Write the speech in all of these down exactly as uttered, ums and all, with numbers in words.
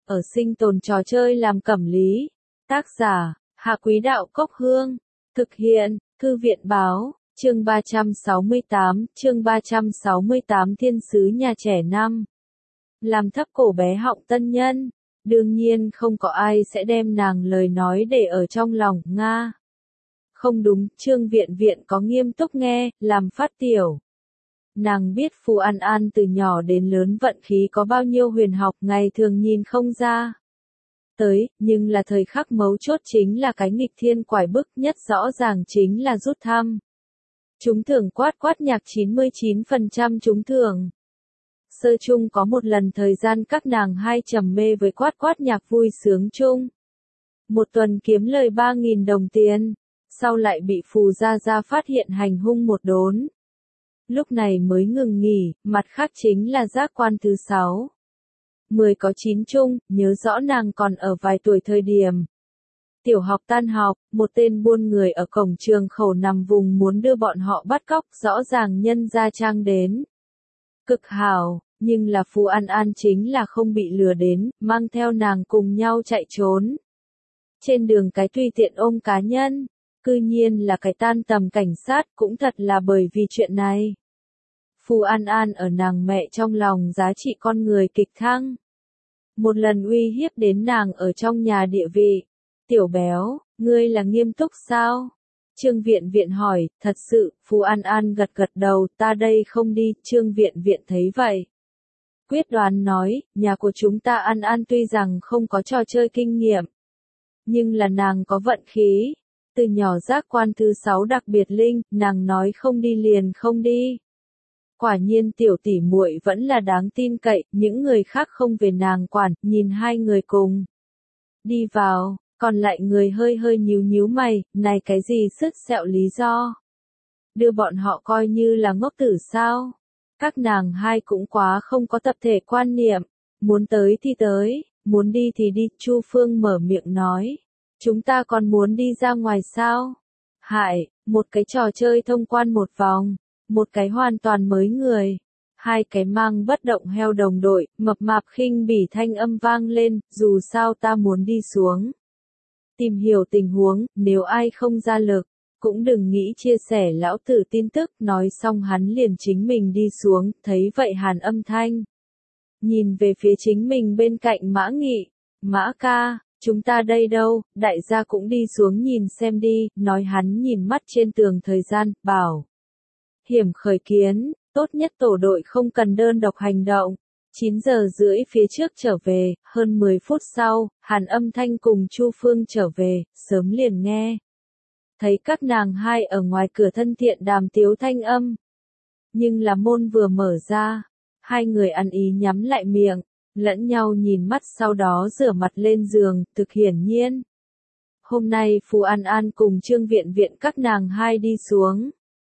ở sinh tồn trò chơi làm cẩm lý. Tác giả, Hạ Quý Đạo Cốc Hương. Thực hiện, Thư viện Báo, chương ba trăm sáu mươi tám, chương ba trăm sáu mươi tám Thiên sứ nhà trẻ năm. Làm thấp cổ bé Họng Tân Nhân. Đương nhiên không có ai sẽ đem nàng lời nói để ở trong lòng, Nga. Không đúng, Trương Viện Viện có nghiêm túc nghe, làm phát tiểu. Nàng biết Phù An An từ nhỏ đến lớn vận khí có bao nhiêu huyền học ngày thường nhìn không ra. Tới, nhưng là thời khắc mấu chốt chính là cái nghịch thiên quải bức nhất rõ ràng chính là rút thăm. Trúng thưởng quát quát nhạc chín mươi chín phần trăm trúng thưởng. Sơ chung có một lần thời gian các nàng hai trầm mê với quát quát nhạc vui sướng chung. Một tuần kiếm lời ba nghìn đồng tiền, sau lại bị Phù Gia Gia phát hiện hành hung một đốn. Lúc này mới ngừng nghỉ, mặt khác chính là giác quan thứ sáu. Mười có chín chung, nhớ rõ nàng còn ở vài tuổi thời điểm. Tiểu học tan học, một tên buôn người ở cổng trường khẩu nằm vùng muốn đưa bọn họ bắt cóc, rõ ràng nhân gia trang đến. Cực hảo, nhưng là Phù An An chính là không bị lừa đến, mang theo nàng cùng nhau chạy trốn. Trên đường cái tùy tiện ôm cá nhân, cư nhiên là cái tan tầm cảnh sát, cũng thật là bởi vì chuyện này. Phù An An ở nàng mẹ trong lòng giá trị con người kịch thăng. Một lần uy hiếp đến nàng ở trong nhà địa vị. Tiểu béo, ngươi là nghiêm túc sao? Trương Viện Viện hỏi, thật sự, Phù An An gật gật đầu, ta đây không đi, Trương Viện Viện thấy vậy. Quyết đoán nói, nhà của chúng ta An An tuy rằng không có trò chơi kinh nghiệm, nhưng là nàng có vận khí. Từ nhỏ giác quan thứ sáu đặc biệt linh, nàng nói không đi liền không đi. Quả nhiên tiểu tỷ muội vẫn là đáng tin cậy, những người khác không về nàng quản, nhìn hai người cùng đi vào, còn lại người hơi hơi nhíu nhíu mày, này cái gì sứt sẹo lý do? Đưa bọn họ coi như là ngốc tử sao? Các nàng hai cũng quá không có tập thể quan niệm, muốn tới thì tới, muốn đi thì đi, Chu Phương mở miệng nói. Chúng ta còn muốn đi ra ngoài sao? Hại, một cái trò chơi thông quan một vòng, một cái hoàn toàn mới người, hai cái mang bất động heo đồng đội, mập mạp khinh bỉ thanh âm vang lên, dù sao ta muốn đi xuống. Tìm hiểu tình huống, nếu ai không ra lực, cũng đừng nghĩ chia sẻ lão tử tin tức, nói xong hắn liền chính mình đi xuống, thấy vậy Hàn Âm Thanh. Nhìn về phía chính mình bên cạnh Mã Nghị, Mã ca. Chúng ta đây đâu, đại gia cũng đi xuống nhìn xem đi, nói hắn nhìn mắt trên tường thời gian, bảo. Hiểm khởi kiến, tốt nhất tổ đội không cần đơn độc hành động. chín giờ rưỡi phía trước trở về, hơn mười phút sau, Hàn Âm Thanh cùng Chu Phương trở về, sớm liền nghe. Thấy các nàng hai ở ngoài cửa thân thiện đàm tiếu thanh âm. Nhưng là môn vừa mở ra, hai người ăn ý nhắm lại miệng. Lẫn nhau nhìn mắt sau đó rửa mặt lên giường, thực hiển nhiên. Hôm nay Phù An An cùng Trương Viện Viện các nàng hai đi xuống.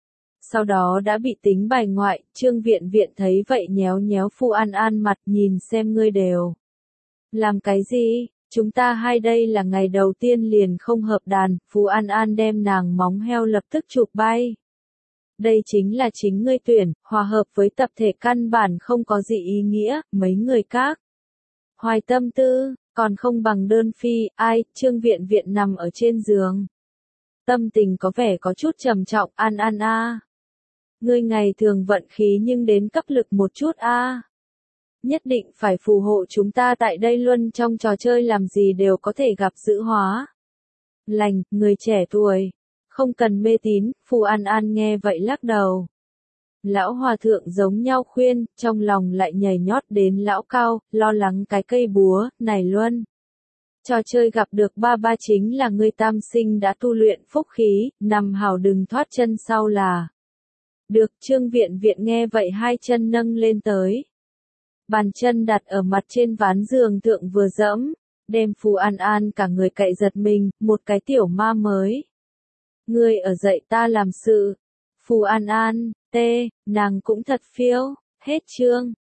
Sau đó đã bị tính bài ngoại, Trương Viện Viện thấy vậy nhéo nhéo Phù An An mặt nhìn xem ngươi đều. Làm cái gì, chúng ta hai đây là ngày đầu tiên liền không hợp đàn, Phù An An đem nàng móng heo lập tức chụp bay. Đây chính là chính ngươi tuyển, hòa hợp với tập thể căn bản không có gì ý nghĩa, mấy người các. Hoài tâm tư, còn không bằng đơn phi, ai, Trương Viện Viện nằm ở trên giường. Tâm tình có vẻ có chút trầm trọng, An An a. Ngươi ngày thường vận khí nhưng đến cấp lực một chút a. Nhất định phải phù hộ chúng ta tại đây luôn trong trò chơi làm gì đều có thể gặp dữ hóa. Lành, người trẻ tuổi. Không cần mê tín, Phù An An nghe vậy lắc đầu. Lão hòa thượng giống nhau khuyên, trong lòng lại nhảy nhót đến lão cao, lo lắng cái cây búa, này luôn. Trò chơi gặp được ba ba chính là người tam sinh đã tu luyện phúc khí, nằm hào đừng thoát chân sau là. Được, Trương Viện Viện nghe vậy hai chân nâng lên tới. Bàn chân đặt ở mặt trên ván giường thượng vừa dẫm, đem Phù An An cả người cậy giật mình, một cái tiểu ma mới. Ngươi ở dạy ta làm sự. Phù An An, tê, nàng cũng thật phiêu, hết chương.